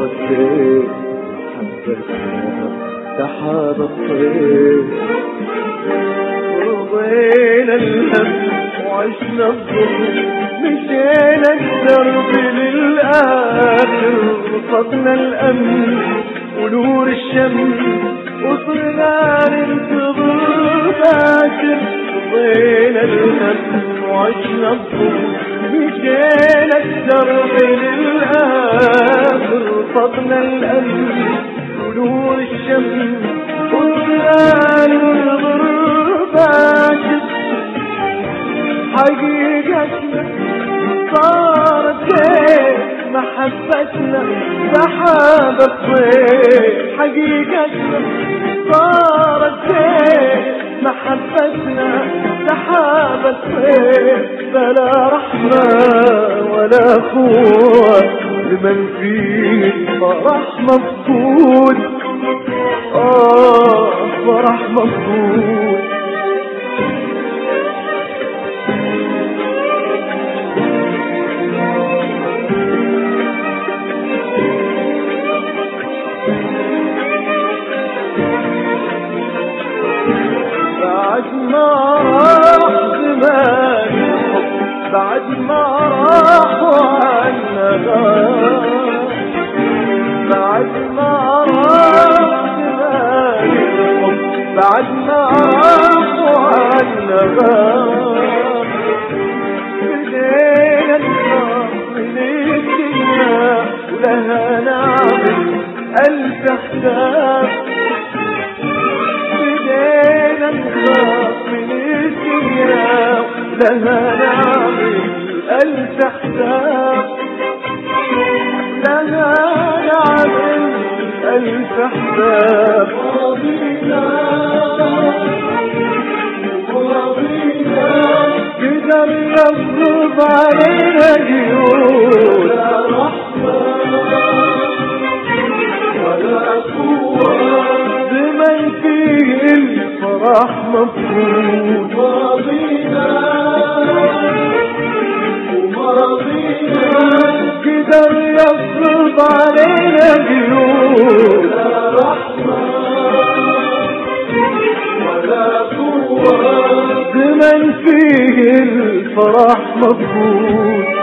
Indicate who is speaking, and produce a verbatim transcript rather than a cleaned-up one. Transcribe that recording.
Speaker 1: الصيف حبتنا سحاب الصيف رضينا الهم وعشنا الظلم مشينا الدرب للآخر رفضنا الأمن ونور الشمس وصرنا ننتظر باكر رضينا الهم وعشنا الظلم مشينا الدرب للآخر رفضنا الأمن ونور الشمس وصرنا ننتظر باكر حقيقتنا صارت ليه محبتنا سحاب الصيف حقيقتنا صارت ليه محبتنا سحاب الصيف فلا رحمة ولا قوة لمن فيه فرح مفقود آه فرح مفقود بعد ما راح زمان بعد ما راح وعنا بعد ما راح زمان بعد ما راح وعنا بدينا نخاف من الدنيا ولها نعمل ألف حساب بدينا نخاف من الدنيا لها نعمل ألف حساب لها نعمل ألف حساب ورضينا ورضينا قدر يفرض علينا ديون لا رحمة ولا قوة بمن فيه الفرح مفقود ورضينا ورضينا قدر يفرض علينا ديون لا رحمة ولا قوة بمن فيه الفرح مفقود